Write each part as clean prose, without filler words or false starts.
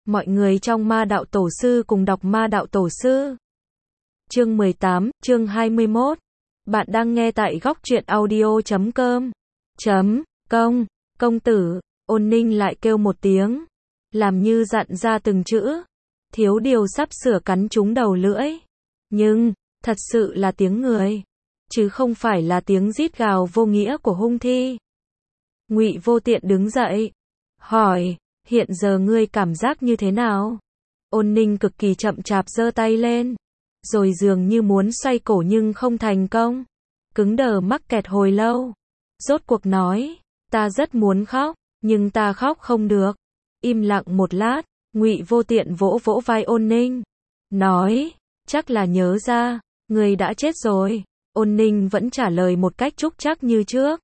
mọi người trong Ma Đạo Tổ Sư cùng đọc Ma Đạo Tổ Sư. Chương 18, chương 21. Bạn đang nghe tại góc truyện audio.com. Công tử, Ôn Ninh lại kêu một tiếng, làm như dặn ra từng chữ, thiếu điều sắp sửa cắn trúng đầu lưỡi. Nhưng, thật sự là tiếng người, chứ không phải là tiếng rít gào vô nghĩa của hung thi. Ngụy Vô Tiện đứng dậy, hỏi, hiện giờ ngươi cảm giác như thế nào? Ôn Ninh cực kỳ chậm chạp giơ tay lên, rồi dường như muốn xoay cổ nhưng không thành công, cứng đờ mắc kẹt hồi lâu. Rốt cuộc nói, ta rất muốn khóc, nhưng ta khóc không được. Im lặng một lát, Ngụy Vô Tiện vỗ vỗ vai Ôn Ninh, nói, chắc là nhớ ra, ngươi đã chết rồi. Ôn Ninh vẫn trả lời một cách trúc trắc như trước,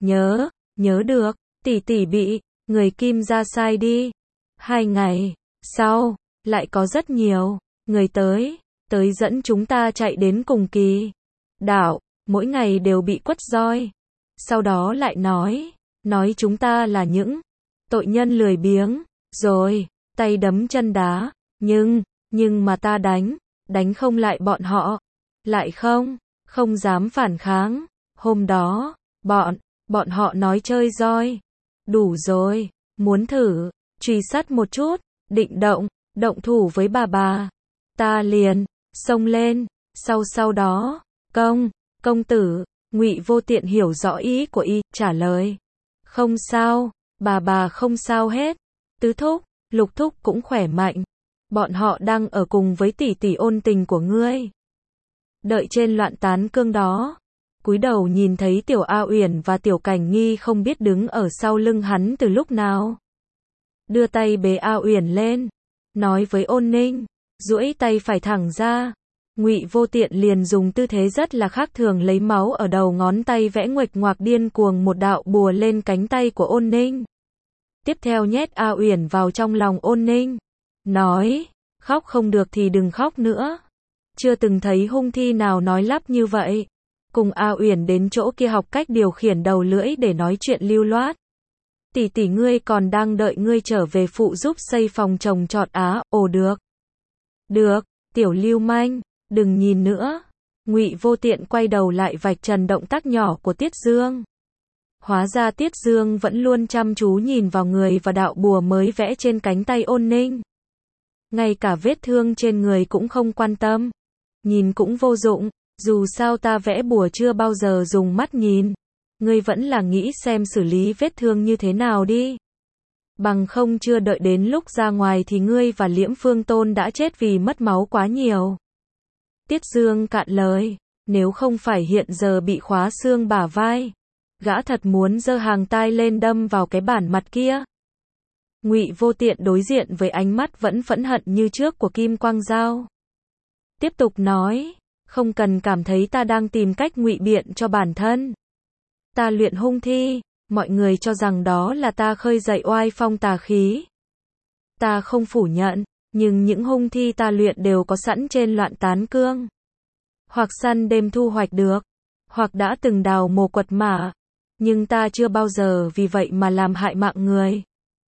nhớ được, tỷ tỷ bị người Kim gia sai đi. 2 ngày sau, lại có rất nhiều người tới dẫn chúng ta chạy đến cùng Kỳ đảo, mỗi ngày đều bị quất roi. Sau đó lại nói chúng ta là những tội nhân lười biếng, rồi tay đấm chân đá, nhưng mà ta đánh không lại bọn họ, lại không dám phản kháng. Hôm đó, bọn họ nói chơi roi, đủ rồi, muốn thử truy sát một chút, định động thủ với bà. Ta liền xông lên, sau đó, công tử. Ngụy Vô Tiện hiểu rõ ý của y, trả lời, không sao, bà không sao hết, tứ thúc, lục thúc cũng khỏe mạnh, bọn họ đang ở cùng với tỷ tỷ Ôn Tình của ngươi. Đợi trên loạn tán cương đó, cúi đầu nhìn thấy Tiểu A Uyển và Tiểu Cảnh Nghi không biết đứng ở sau lưng hắn từ lúc nào. Đưa tay bế A Uyển lên, nói với Ôn Ninh, duỗi tay phải thẳng ra. Ngụy Vô Tiện liền dùng tư thế rất là khác thường lấy máu ở đầu ngón tay vẽ nguệch ngoạc điên cuồng một đạo bùa lên cánh tay của Ôn Ninh. Tiếp theo nhét A Uyển vào trong lòng Ôn Ninh, nói, khóc không được thì đừng khóc nữa. Chưa từng thấy hung thi nào nói lắp như vậy. Cùng A Uyển đến chỗ kia học cách điều khiển đầu lưỡi để nói chuyện lưu loát. Tỷ ngươi còn đang đợi ngươi trở về phụ giúp xây phòng trồng trọt á. Ồ được, tiểu lưu manh, đừng nhìn nữa. Ngụy Vô Tiện quay đầu lại vạch trần động tác nhỏ của Tiết Dương. Hóa ra Tiết Dương vẫn luôn chăm chú nhìn vào người và đạo bùa mới vẽ trên cánh tay Ôn Ninh. Ngay cả vết thương trên người cũng không quan tâm. Nhìn cũng vô dụng, dù sao ta vẽ bùa chưa bao giờ dùng mắt nhìn. Ngươi vẫn là nghĩ xem xử lý vết thương như thế nào đi. Bằng không chưa đợi đến lúc ra ngoài thì ngươi và Liễm Phương Tôn đã chết vì mất máu quá nhiều. Tiết Dương cạn lời, nếu không phải hiện giờ bị khóa xương bả vai, gã thật muốn giơ hàng tai lên đâm vào cái bản mặt kia. Ngụy Vô Tiện đối diện với ánh mắt vẫn phẫn hận như trước của Kim Quang Dao. Tiếp tục nói, không cần cảm thấy ta đang tìm cách ngụy biện cho bản thân. Ta luyện hung thi, mọi người cho rằng đó là ta khơi dậy oai phong tà khí. Ta không phủ nhận, nhưng những hung thi ta luyện đều có sẵn trên loạn tán cương. Hoặc săn đêm thu hoạch được, hoặc đã từng đào mồ quật mả. Nhưng ta chưa bao giờ vì vậy mà làm hại mạng người.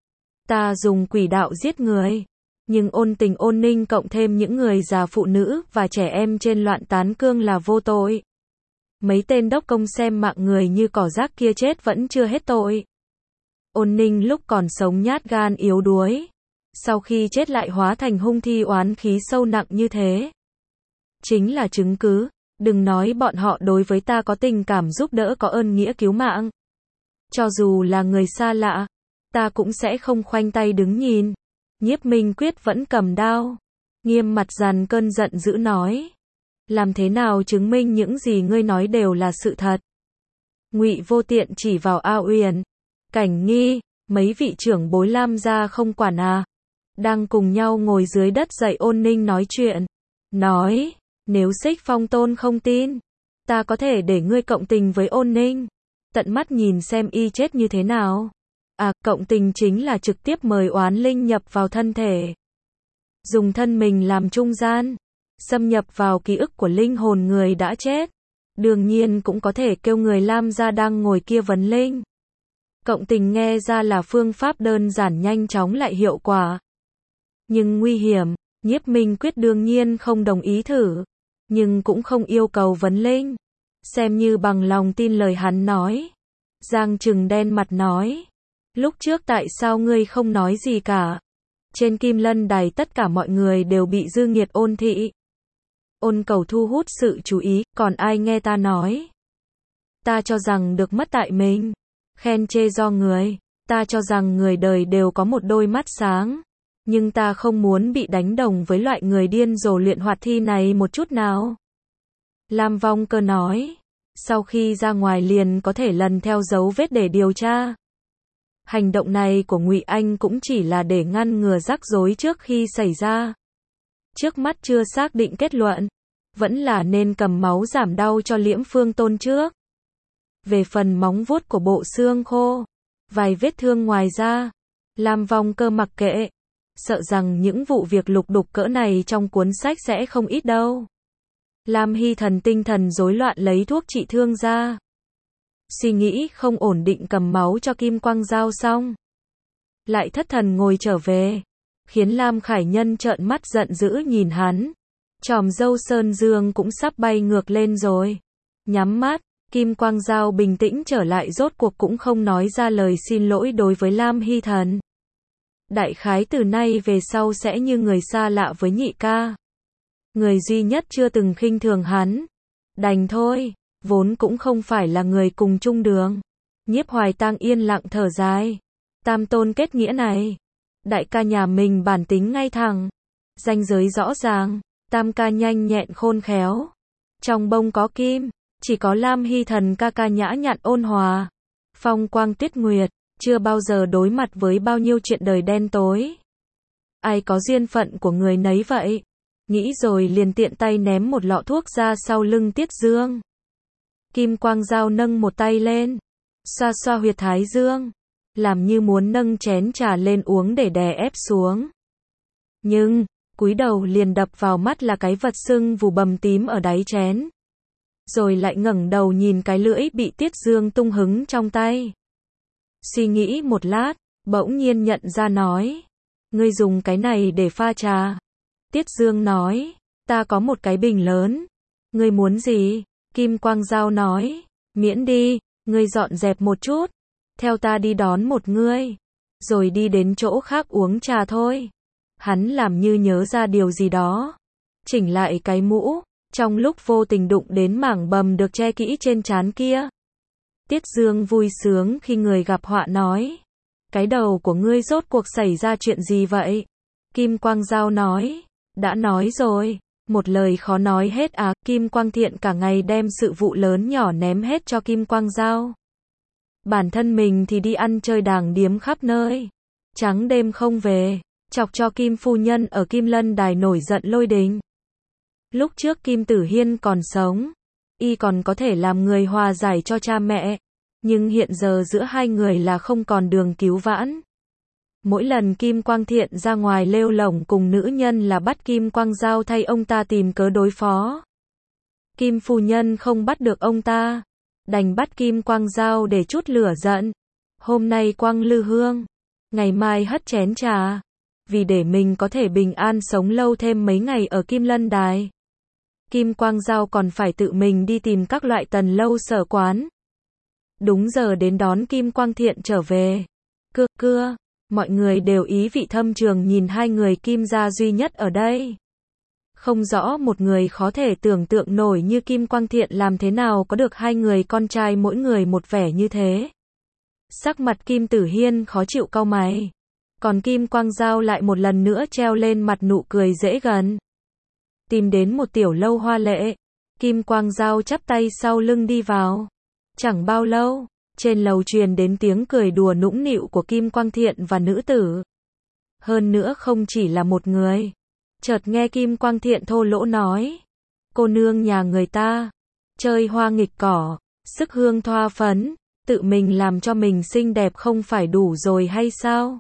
Ta dùng quỷ đạo giết người. Nhưng Ôn Tình Ôn Ninh cộng thêm những người già phụ nữ và trẻ em trên loạn tán cương là vô tội. Mấy tên đốc công xem mạng người như cỏ rác kia chết vẫn chưa hết tội. Ôn Ninh lúc còn sống nhát gan yếu đuối, sau khi chết lại hóa thành hung thi oán khí sâu nặng như thế. Chính là chứng cứ, đừng nói bọn họ đối với ta có tình cảm giúp đỡ có ơn nghĩa cứu mạng. Cho dù là người xa lạ, ta cũng sẽ không khoanh tay đứng nhìn. Nhiếp Minh Quyết vẫn cầm đao, nghiêm mặt dằn cơn giận dữ nói, làm thế nào chứng minh những gì ngươi nói đều là sự thật? Ngụy Vô Tiện chỉ vào A Uyển, Cảnh Nghi, mấy vị trưởng bối Lam gia không quản à? Đang cùng nhau ngồi dưới đất dạy Ôn Ninh nói chuyện, nói, nếu Xích Phong Tôn không tin, ta có thể để ngươi cộng tình với Ôn Ninh, tận mắt nhìn xem y chết như thế nào. À, cộng tình chính là trực tiếp mời oán linh nhập vào thân thể, dùng thân mình làm trung gian, xâm nhập vào ký ức của linh hồn người đã chết. Đương nhiên cũng có thể kêu người Lam gia đang ngồi kia vấn linh. Cộng tình nghe ra là phương pháp đơn giản nhanh chóng lại hiệu quả. Nhưng nguy hiểm, Nhiếp Minh Quyết đương nhiên không đồng ý thử, nhưng cũng không yêu cầu vấn linh. Xem như bằng lòng tin lời hắn nói. Giang Trừng đen mặt nói, lúc trước tại sao ngươi không nói gì cả? Trên Kim Lân Đài tất cả mọi người đều bị dư nghiệt ôn thị. Ôn cầu thu hút sự chú ý, còn ai nghe ta nói? Ta cho rằng được mất tại mình. Khen chê do người. Ta cho rằng người đời đều có một đôi mắt sáng. Nhưng ta không muốn bị đánh đồng với loại người điên rồ luyện hoạt thi này một chút nào. Lam Vong Cơ nói. Sau khi ra ngoài liền có thể lần theo dấu vết để điều tra. Hành động này của Ngụy Anh cũng chỉ là để ngăn ngừa rắc rối trước khi xảy ra. Trước mắt chưa xác định kết luận, vẫn là nên cầm máu giảm đau cho Liễm Phương Tôn trước. Về phần móng vuốt của bộ xương khô, vài vết thương ngoài ra, Lam Vong Cơ mặc kệ, sợ rằng những vụ việc lục đục cỡ này trong cuốn sách sẽ không ít đâu. Lam Hy Thần tinh thần rối loạn lấy thuốc trị thương ra. Suy nghĩ không ổn định cầm máu cho Kim Quang Dao xong. Lại thất thần ngồi trở về. Khiến Lam Khải Nhân trợn mắt giận dữ nhìn hắn. Chòm râu sơn dương cũng sắp bay ngược lên rồi. Nhắm mắt, Kim Quang Dao bình tĩnh trở lại rốt cuộc cũng không nói ra lời xin lỗi đối với Lam Hy Thần. Đại khái từ nay về sau sẽ như người xa lạ với nhị ca. Người duy nhất chưa từng khinh thường hắn. Đành thôi, vốn cũng không phải là người cùng chung đường. Nhiếp Hoài Tang yên lặng thở dài. Tam tôn kết nghĩa này. Đại ca nhà mình bản tính ngay thẳng. Ranh giới rõ ràng. Tam ca nhanh nhẹn khôn khéo. Trong bông có kim. Chỉ có Lam Hy Thần ca ca nhã nhặn ôn hòa. Phong quang tuyết nguyệt. Chưa bao giờ đối mặt với bao nhiêu chuyện đời đen tối. Ai có duyên phận của người nấy vậy. Nghĩ rồi liền tiện tay ném một lọ thuốc ra sau lưng Tiết Dương. Kim Quang Dao nâng một tay lên. Xoa xoa huyệt thái dương. Làm như muốn nâng chén trà lên uống để đè ép xuống. Nhưng, cúi đầu liền đập vào mắt là cái vật sưng vù bầm tím ở đáy chén. Rồi lại ngẩng đầu nhìn cái lưỡi bị Tiết Dương tung hứng trong tay. Suy nghĩ một lát, bỗng nhiên nhận ra nói. Ngươi dùng cái này để pha trà. Tiết Dương nói. Ta có một cái bình lớn. Ngươi muốn gì? Kim Quang Dao nói. Miễn đi, ngươi dọn dẹp một chút. Theo ta đi đón một ngươi. Rồi đi đến chỗ khác uống trà thôi. Hắn làm như nhớ ra điều gì đó. Chỉnh lại cái mũ. Trong lúc vô tình đụng đến mảng bầm được che kỹ trên trán kia. Tiết Dương vui sướng khi người gặp họa nói. Cái đầu của ngươi rốt cuộc xảy ra chuyện gì vậy? Kim Quang Dao nói. Đã nói rồi. Một lời khó nói hết à. Kim Quang Thiện cả ngày đem sự vụ lớn nhỏ ném hết cho Kim Quang Dao. Bản thân mình thì đi ăn chơi đàng điếm khắp nơi. Trắng đêm không về. Chọc cho Kim phu nhân ở Kim Lân Đài nổi giận lôi đình. Lúc trước Kim Tử Hiên còn sống. Y còn có thể làm người hòa giải cho cha mẹ. Nhưng hiện giờ giữa hai người là không còn đường cứu vãn. Mỗi lần Kim Quang Thiện ra ngoài lêu lổng cùng nữ nhân là bắt Kim Quang Dao thay ông ta tìm cớ đối phó. Kim phu nhân không bắt được ông ta. Đành bắt Kim Quang Dao để chút lửa giận. Hôm nay quăng lư hương. Ngày mai hất chén trà. Vì để mình có thể bình an sống lâu thêm mấy ngày ở Kim Lân Đài. Kim Quang Dao còn phải tự mình đi tìm các loại tần lâu sở quán. Đúng giờ đến đón Kim Quang Thiện trở về. Cưa, mọi người đều ý vị thâm trường nhìn hai người Kim gia duy nhất ở đây. Không rõ một người khó thể tưởng tượng nổi như Kim Quang Thiện làm thế nào có được hai người con trai mỗi người một vẻ như thế. Sắc mặt Kim Tử Hiên khó chịu cau mày. Còn Kim Quang Dao lại một lần nữa treo lên mặt nụ cười dễ gần. Tìm đến một tiểu lâu hoa lệ. Kim Quang Dao chắp tay sau lưng đi vào. Chẳng bao lâu, trên lầu truyền đến tiếng cười đùa nũng nịu của Kim Quang Thiện và nữ tử. Hơn nữa không chỉ là một người. Chợt nghe Kim Quang Thiện thô lỗ nói. Cô nương nhà người ta. Chơi hoa nghịch cỏ. Sức hương thoa phấn. Tự mình làm cho mình xinh đẹp không phải đủ rồi hay sao?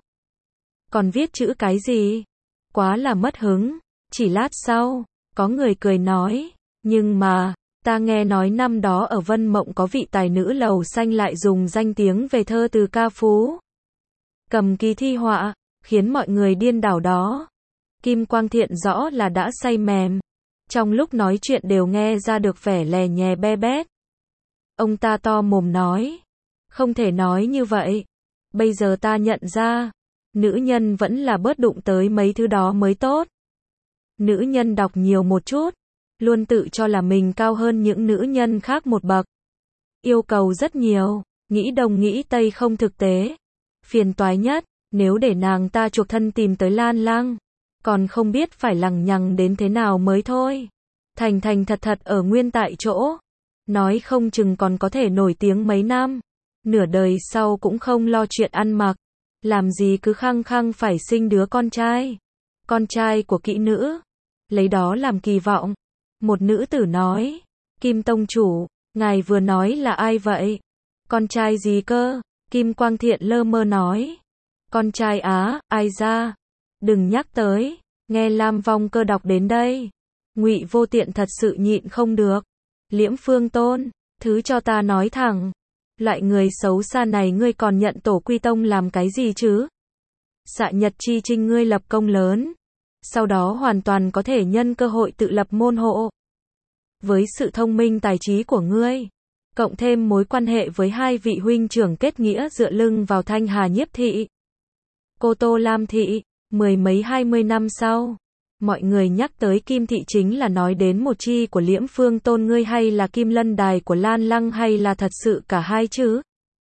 Còn viết chữ cái gì? Quá là mất hứng. Chỉ lát sau, có người cười nói. Nhưng mà, ta nghe nói năm đó ở Vân Mộng có vị tài nữ lầu xanh lại dùng danh tiếng về thơ từ ca phú. Cầm kỳ thi họa, khiến mọi người điên đảo đó. Kim Quang Thiện rõ là đã say mềm. Trong lúc nói chuyện đều nghe ra được vẻ lè nhè be bét. Ông ta to mồm nói. Không thể nói như vậy. Bây giờ ta nhận ra. Nữ nhân vẫn là bớt đụng tới mấy thứ đó mới tốt. Nữ nhân đọc nhiều một chút. Luôn tự cho là mình cao hơn những nữ nhân khác một bậc. Yêu cầu rất nhiều. Nghĩ đông nghĩ tây không thực tế. Phiền toái nhất. Nếu để nàng ta chuộc thân tìm tới Lan Lăng. Còn không biết phải lằng nhằng đến thế nào mới thôi. Thành thành thật thật ở nguyên tại chỗ. Nói không chừng còn có thể nổi tiếng mấy năm. Nửa đời sau cũng không lo chuyện ăn mặc. Làm gì cứ khăng khăng phải sinh đứa con trai. Con trai của kỹ nữ. Lấy đó làm kỳ vọng. Một nữ tử nói. Kim tông chủ, ngài vừa nói là ai vậy? Con trai gì cơ? Kim Quang Thiện lơ mơ nói. Con trai á, ai ra? Đừng nhắc tới. Nghe Lam Vong Cơ đọc đến đây. Ngụy Vô Tiện thật sự nhịn không được. Liễm Phương Tôn, thứ cho ta nói thẳng. Loại người xấu xa này ngươi còn nhận tổ quy tông làm cái gì chứ? Xạ Nhật Chi Trinh ngươi lập công lớn. Sau đó hoàn toàn có thể nhân cơ hội tự lập môn hộ. Với sự thông minh tài trí của ngươi, cộng thêm mối quan hệ với hai vị huynh trưởng kết nghĩa dựa lưng vào Thanh Hà Nhiếp Thị, Cô Tô Lam Thị, mười mấy 20 năm sau, mọi người nhắc tới Kim Thị chính là nói đến một chi của Liễm Phương Tôn ngươi hay là Kim Lân Đài của Lan Lăng hay là thật sự cả hai chứ?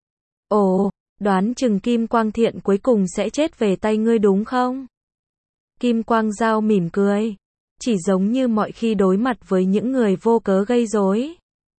Ồ, đoán chừng Kim Quang Thiện cuối cùng sẽ chết về tay ngươi đúng không? Kim Quang Giao mỉm cười. Chỉ giống như mọi khi đối mặt với những người vô cớ gây rối.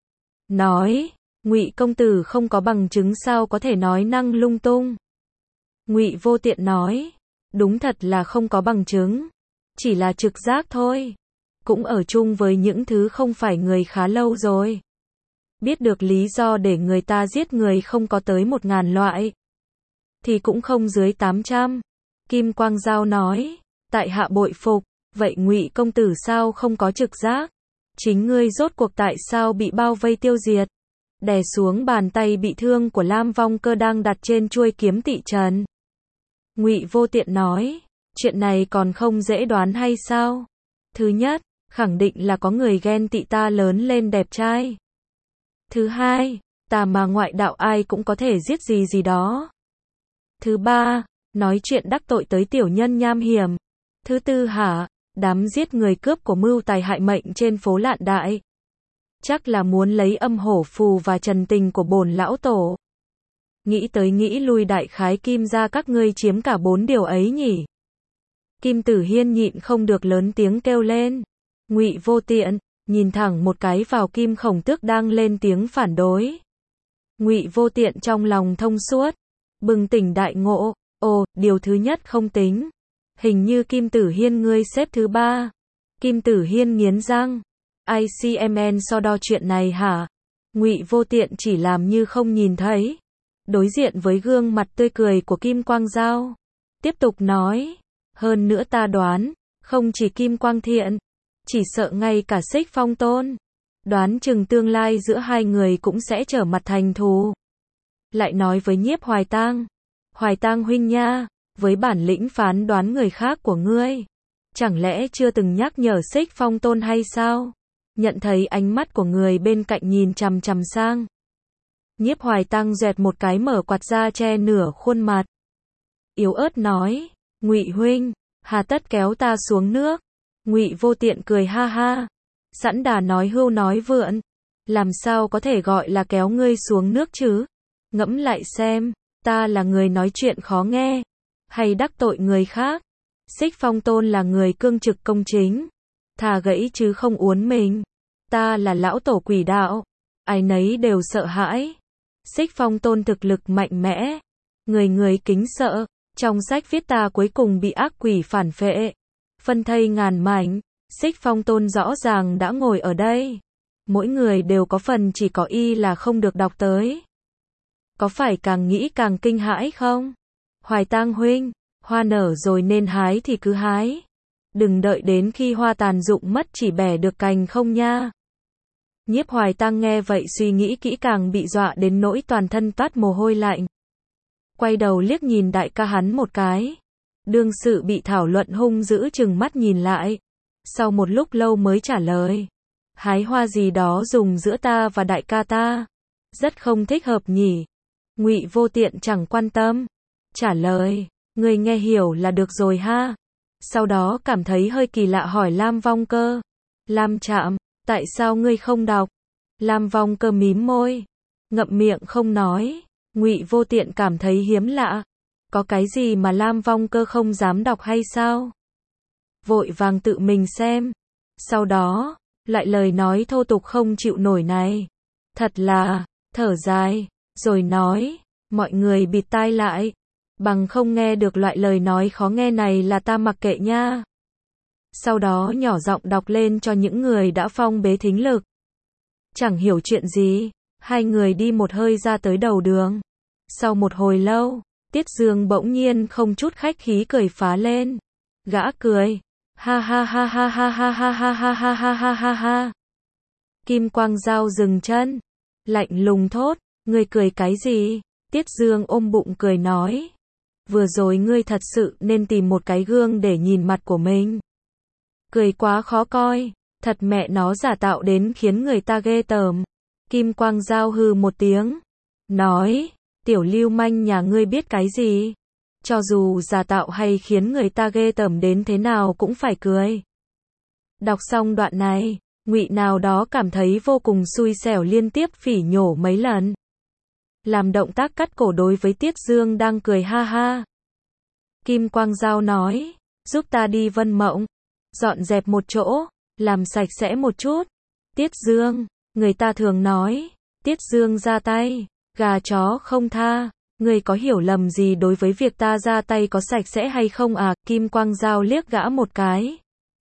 Nói, Ngụy công tử không có bằng chứng sao có thể nói năng lung tung. Ngụy Vô Tiện nói, đúng thật là không có bằng chứng. Chỉ là trực giác thôi. Cũng ở chung với những thứ không phải người khá lâu rồi. Biết được lý do để người ta giết người không có tới 1000 loại. Thì cũng không dưới 800. Kim Quang Giao nói, tại hạ bội phục. Vậy Ngụy công tử sao không có trực giác? Chính ngươi rốt cuộc tại sao bị bao vây tiêu diệt? Đè xuống bàn tay bị thương của Lam Vong Cơ đang đặt trên chuôi kiếm tị trần. Ngụy Vô Tiện nói, chuyện này còn không dễ đoán hay sao? Thứ nhất, khẳng định là có người ghen tị ta lớn lên đẹp trai. Thứ hai, ta mà ngoại đạo ai cũng có thể giết gì đó. Thứ ba, nói chuyện đắc tội tới tiểu nhân nham hiểm. Thứ tư hả? Đám giết người cướp của mưu tài hại mệnh trên phố Lạn Đại. Chắc là muốn lấy âm hổ phù và trần tình của bổn lão tổ. Nghĩ tới nghĩ lui đại khái Kim gia các ngươi chiếm cả 4 điều ấy nhỉ. Kim Tử Hiên nhịn không được lớn tiếng kêu lên. Ngụy Vô Tiện, nhìn thẳng một cái vào Kim Khổng Tước đang lên tiếng phản đối. Ngụy Vô Tiện trong lòng thông suốt. Bừng tỉnh đại ngộ. Ồ, điều thứ nhất không tính. Hình như Kim Tử Hiên ngươi xếp thứ 3. Kim Tử Hiên nghiến răng. ICMN so đo chuyện này hả? Ngụy Vô Tiện chỉ làm như không nhìn thấy. Đối diện với gương mặt tươi cười của Kim Quang Giao. Tiếp tục nói. Hơn nữa ta đoán. Không chỉ Kim Quang Thiện. Chỉ sợ ngay cả Xích Phong Tôn. Đoán chừng tương lai giữa hai người cũng sẽ trở mặt thành thù. Lại nói với Nhiếp Hoài Tang. Hoài Tang huynh nha. Với bản lĩnh phán đoán người khác của ngươi, chẳng lẽ chưa từng nhắc nhở Xích Phong Tôn hay sao? Nhận thấy ánh mắt của người bên cạnh nhìn chằm chằm sang. Nhiếp Hoài Tang dẹt một cái mở quạt ra che nửa khuôn mặt. Yếu ớt nói, Ngụy huynh, hà tất kéo ta xuống nước? Ngụy Vô Tiện cười ha ha. Sẵn đà nói hưu nói vượn. Làm sao có thể gọi là kéo ngươi xuống nước chứ? Ngẫm lại xem, ta là người nói chuyện khó nghe. Hay đắc tội người khác. Xích Phong Tôn là người cương trực công chính. Thà gãy chứ không uốn mình. Ta là lão tổ quỷ đạo. Ai nấy đều sợ hãi. Xích Phong Tôn thực lực mạnh mẽ. Người người kính sợ. Trong sách viết ta cuối cùng bị ác quỷ phản phệ. Phân thây ngàn mảnh. Xích Phong Tôn rõ ràng đã ngồi ở đây. Mỗi người đều có phần chỉ có y là không được đọc tới. Có phải càng nghĩ càng kinh hãi không? Hoài Tang huynh, hoa nở rồi nên hái thì cứ hái. Đừng đợi đến khi hoa tàn rụng mất chỉ bẻ được cành không nha. Nhiếp Hoài Tang nghe vậy suy nghĩ kỹ càng bị dọa đến nỗi toàn thân toát mồ hôi lạnh. Quay đầu liếc nhìn đại ca hắn một cái. Đương sự bị thảo luận hung dữ trừng mắt nhìn lại. Sau một lúc lâu mới trả lời. Hái hoa gì đó dùng giữa ta và đại ca ta. Rất không thích hợp nhỉ. Ngụy Vô Tiện chẳng quan tâm. Trả lời. Người nghe hiểu là được rồi ha. Sau đó cảm thấy hơi kỳ lạ hỏi Lam Vong Cơ. Lam Trạm, tại sao ngươi không đọc? Lam Vong Cơ mím môi. Ngậm miệng không nói. Ngụy Vô Tiện cảm thấy hiếm lạ. Có cái gì mà Lam Vong Cơ không dám đọc hay sao? Vội vàng tự mình xem. Sau đó, lại lời nói thô tục không chịu nổi này. Thật là, thở dài, rồi nói, mọi người bịt tai lại. Bằng không nghe được loại lời nói khó nghe này là ta mặc kệ nha. Sau đó nhỏ giọng đọc lên cho những người đã phong bế thính lực. Chẳng hiểu chuyện gì, hai người đi một hơi ra tới đầu đường. Sau một hồi lâu, Tiết Dương bỗng nhiên không chút khách khí cười phá lên. Gã cười. Ha ha ha ha ha ha ha ha ha ha ha ha ha ha. Kim Quang Dao dừng chân. Lạnh lùng thốt. Ngươi cười cái gì? Tiết Dương ôm bụng cười nói. Vừa rồi ngươi thật sự nên tìm một cái gương để nhìn mặt của mình. Cười quá khó coi. Thật mẹ nó giả tạo đến khiến người ta ghê tởm. Kim Quang Dao hừ một tiếng. Nói. Tiểu lưu manh nhà ngươi biết cái gì? Cho dù giả tạo hay khiến người ta ghê tởm đến thế nào cũng phải cười. Đọc xong đoạn này, Ngụy nào đó cảm thấy vô cùng xui xẻo liên tiếp phỉ nhổ mấy lần. Làm động tác cắt cổ đối với Tiết Dương đang cười ha ha. Kim Quang Dao nói, giúp ta đi Vân Mộng, dọn dẹp một chỗ, làm sạch sẽ một chút. Tiết Dương, người ta thường nói, Tiết Dương ra tay, gà chó không tha. Ngươi có hiểu lầm gì đối với việc ta ra tay có sạch sẽ hay không à? Kim Quang Dao liếc gã một cái.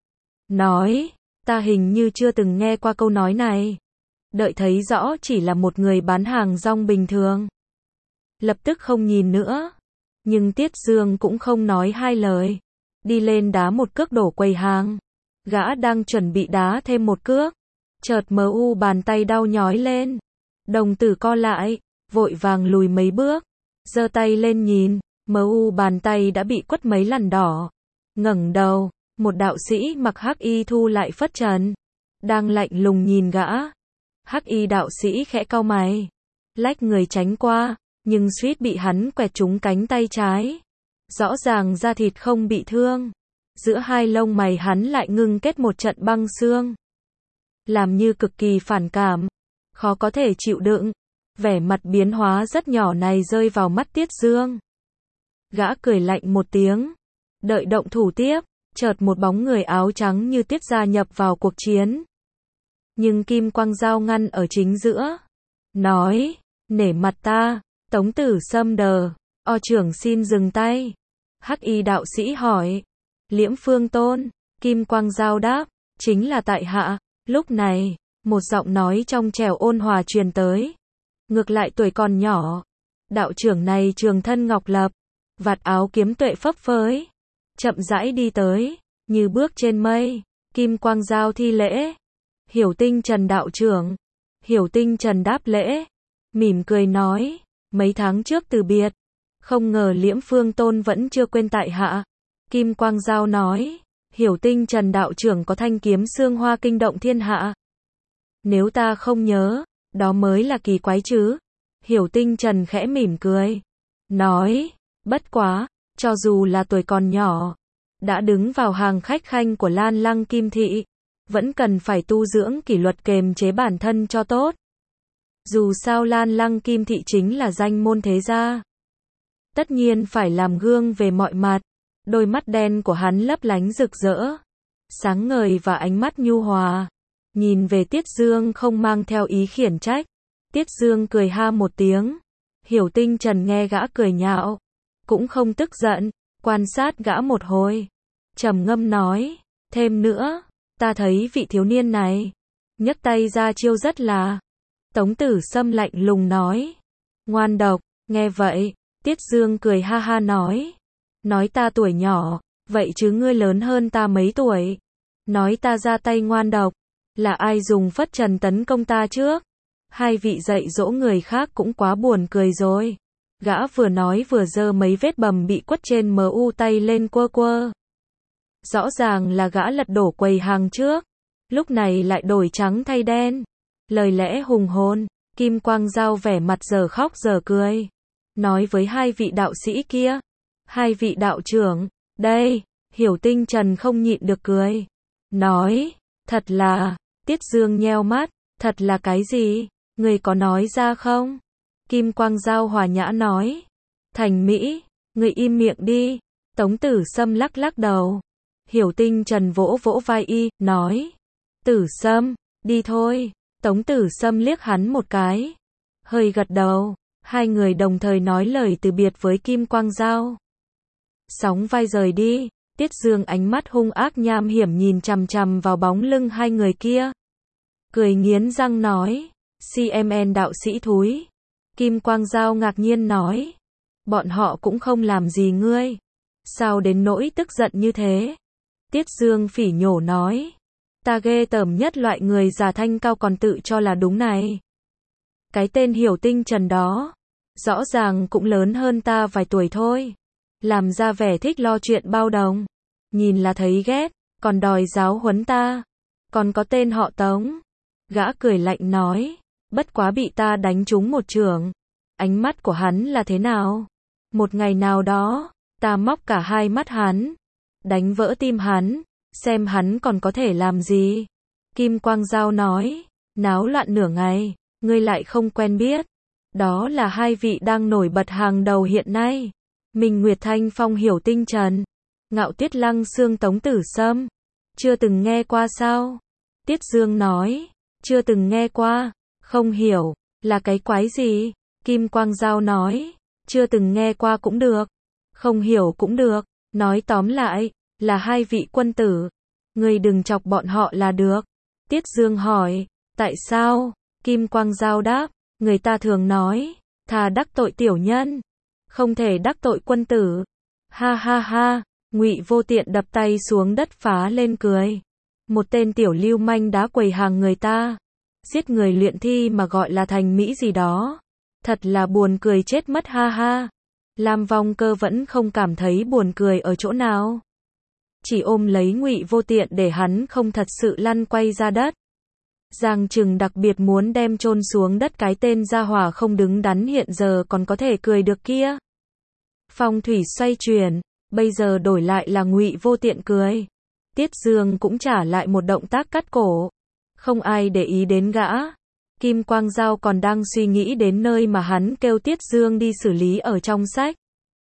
Nói, ta hình như chưa từng nghe qua câu nói này. Đợi thấy rõ chỉ là một người bán hàng rong bình thường. Lập tức không nhìn nữa. Nhưng Tiết Dương cũng không nói hai lời. Đi lên đá một cước đổ quầy hàng. Gã đang chuẩn bị đá thêm một cước. Chợt bàn tay đau nhói lên. Đồng tử co lại, vội vàng lùi mấy bước. Giơ tay lên nhìn, bàn tay đã bị quất mấy lần đỏ. Ngẩng đầu, một đạo sĩ mặc hắc y thu lại phất trần, đang lạnh lùng nhìn gã. Hắc y đạo sĩ khẽ cau mày, lách người tránh qua, nhưng suýt bị hắn quẹt trúng cánh tay trái. Rõ ràng da thịt không bị thương, giữa hai lông mày hắn lại ngưng kết một trận băng xương, làm như cực kỳ phản cảm, khó có thể chịu đựng. Vẻ mặt biến hóa rất nhỏ này rơi vào mắt Tiết Dương. Gã cười lạnh một tiếng, đợi động thủ tiếp, chợt một bóng người áo trắng như Tiết gia nhập vào cuộc chiến. Nhưng Kim Quang Dao ngăn ở chính giữa, nói, nể mặt ta, Tống Tử Sâm đờ, trưởng xin dừng tay. Hắc y đạo sĩ hỏi, Liễm Phương Tôn, Kim Quang Dao đáp, chính là tại hạ. Lúc này, một giọng nói trong trẻo ôn hòa truyền tới. Ngược lại tuổi còn nhỏ, đạo trưởng này trường thân ngọc lập, vạt áo kiếm tuệ phấp phới, chậm rãi đi tới, như bước trên mây. Kim Quang Dao thi lễ. Hiểu Tinh Trần đạo trưởng. Hiểu Tinh Trần đáp lễ, mỉm cười nói, mấy tháng trước từ biệt, không ngờ Liễm Phương Tôn vẫn chưa quên tại hạ. Kim Quang Dao nói, Hiểu Tinh Trần đạo trưởng có thanh kiếm xương hoa kinh động thiên hạ. Nếu ta không nhớ, đó mới là kỳ quái chứ. Hiểu Tinh Trần khẽ mỉm cười, nói, bất quá, cho dù là tuổi còn nhỏ, đã đứng vào hàng khách khanh của Lan Lăng Kim Thị, vẫn cần phải tu dưỡng kỷ luật kềm chế bản thân cho tốt. Dù sao Lan Lăng Kim Thị chính là danh môn thế gia, tất nhiên phải làm gương về mọi mặt. Đôi mắt đen của hắn lấp lánh rực rỡ, sáng ngời và ánh mắt nhu hòa. Nhìn về Tiết Dương không mang theo ý khiển trách. Tiết Dương cười ha một tiếng. Hiểu Tinh Trần nghe gã cười nhạo, cũng không tức giận, quan sát gã một hồi, trầm ngâm nói, thêm nữa, ta thấy vị thiếu niên này, nhấc tay ra chiêu rất là. Tống Tử Sâm lạnh lùng nói, ngoan độc. Nghe vậy, Tiết Dương cười ha ha nói ta tuổi nhỏ, vậy chứ ngươi lớn hơn ta mấy tuổi. Nói ta ra tay ngoan độc, là ai dùng phất trần tấn công ta trước? Hai vị dạy dỗ người khác cũng quá buồn cười rồi. Gã vừa nói vừa giơ mấy vết bầm bị quất trên mu tay lên quơ quơ. Rõ ràng là gã lật đổ quầy hàng trước, lúc này lại đổi trắng thay đen. Lời lẽ hùng hồn, Kim Quang Dao vẻ mặt giờ khóc giờ cười. Nói với hai vị đạo sĩ kia, hai vị đạo trưởng, đây, Hiểu Tinh Trần không nhịn được cười. Nói, thật là, Tiết Dương nheo mắt, thật là cái gì, người có nói ra không? Kim Quang Dao hòa nhã nói, Thành Mỹ, người im miệng đi. Tống Tử Sâm lắc lắc đầu. Hiểu Tinh Trần vỗ vỗ vai y, nói, Tử Sâm, đi thôi. Tống Tử Sâm liếc hắn một cái, hơi gật đầu, hai người đồng thời nói lời từ biệt với Kim Quang Dao. Sóng vai rời đi, Tiết Dương ánh mắt hung ác nham hiểm nhìn chằm chằm vào bóng lưng hai người kia. Cười nghiến răng nói, CMN đạo sĩ thúi. Kim Quang Dao ngạc nhiên nói, bọn họ cũng không làm gì ngươi. Sao đến nỗi tức giận như thế? Tiết Dương phỉ nhổ nói, ta ghê tởm nhất loại người già thanh cao còn tự cho là đúng này. Cái tên Hiểu Tinh Trần đó, rõ ràng cũng lớn hơn ta vài tuổi thôi. Làm ra vẻ thích lo chuyện bao đồng. Nhìn là thấy ghét, còn đòi giáo huấn ta. Còn có tên họ Tống. Gã cười lạnh nói, bất quá bị ta đánh trúng một chưởng. Ánh mắt của hắn là thế nào? Một ngày nào đó, ta móc cả hai mắt hắn, đánh vỡ tim hắn, xem hắn còn có thể làm gì. Kim Quang Dao nói, náo loạn nửa ngày, ngươi lại không quen biết. Đó là hai vị đang nổi bật hàng đầu hiện nay. Minh Nguyệt Thanh Phong Hiểu Tinh Trần, Ngạo Tuyết Lăng Xương Tống Tử Sâm. Chưa từng nghe qua sao? Tiết Dương nói, chưa từng nghe qua, không hiểu, là cái quái gì? Kim Quang Dao nói, chưa từng nghe qua cũng được, không hiểu cũng được, nói tóm lại, là hai vị quân tử. Ngươi đừng chọc bọn họ là được. Tiết Dương hỏi, tại sao? Kim Quang Dao đáp, người ta thường nói, thà đắc tội tiểu nhân, không thể đắc tội quân tử. Ha ha ha, Ngụy Vô Tiện đập tay xuống đất phá lên cười. Một tên tiểu lưu manh đá quầy hàng người ta, giết người luyện thi mà gọi là thành mỹ gì đó. Thật là buồn cười chết mất ha ha. Lam Vong Cơ vẫn không cảm thấy buồn cười ở chỗ nào. Chỉ ôm lấy Ngụy Vô Tiện để hắn không thật sự lăn quay ra đất. Giang Trừng đặc biệt muốn đem chôn xuống đất cái tên gia hỏa không đứng đắn hiện giờ còn có thể cười được kia. Phong thủy xoay chuyển, bây giờ đổi lại là Ngụy Vô Tiện cười. Tiết Dương cũng trả lại một động tác cắt cổ. Không ai để ý đến gã. Kim Quang Dao còn đang suy nghĩ đến nơi mà hắn kêu Tiết Dương đi xử lý ở trong sách.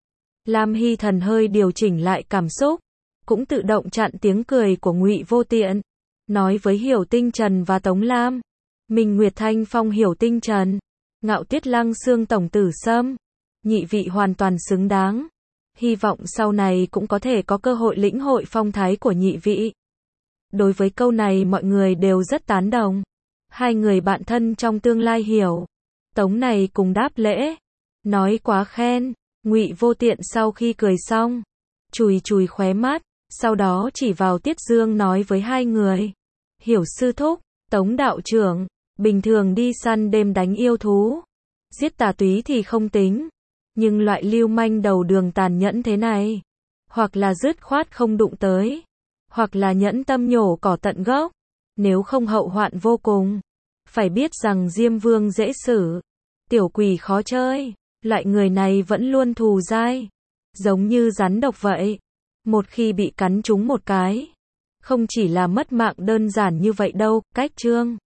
Lam Hy Thần hơi điều chỉnh lại cảm xúc, cũng tự động chặn tiếng cười của Ngụy Vô Tiện, nói với Hiểu Tinh Trần và Tống Lam, Minh Nguyệt Thanh Phong Hiểu Tinh Trần, Ngạo Tuyết Lăng Xương Tổng Tử Sâm, nhị vị hoàn toàn xứng đáng. Hy vọng sau này cũng có thể có cơ hội lĩnh hội phong thái của nhị vị. Đối với câu này mọi người đều rất tán đồng. Hai người bạn thân trong tương lai Hiểu Tống này cùng đáp lễ, nói quá khen. Ngụy Vô Tiện sau khi cười xong, chùi chùi khóe mắt, sau đó chỉ vào Tiết Dương nói với hai người, Hiểu sư thúc, Tống đạo trưởng, bình thường đi săn đêm đánh yêu thú, giết tà túy thì không tính, nhưng loại lưu manh đầu đường tàn nhẫn thế này, hoặc là dứt khoát không đụng tới, hoặc là nhẫn tâm nhổ cỏ tận gốc, nếu không hậu hoạn vô cùng. Phải biết rằng Diêm Vương dễ xử, tiểu quỷ khó chơi, loại người này vẫn luôn thù dai, giống như rắn độc vậy. Một khi bị cắn trúng một cái, không chỉ là mất mạng đơn giản như vậy đâu. Cách chương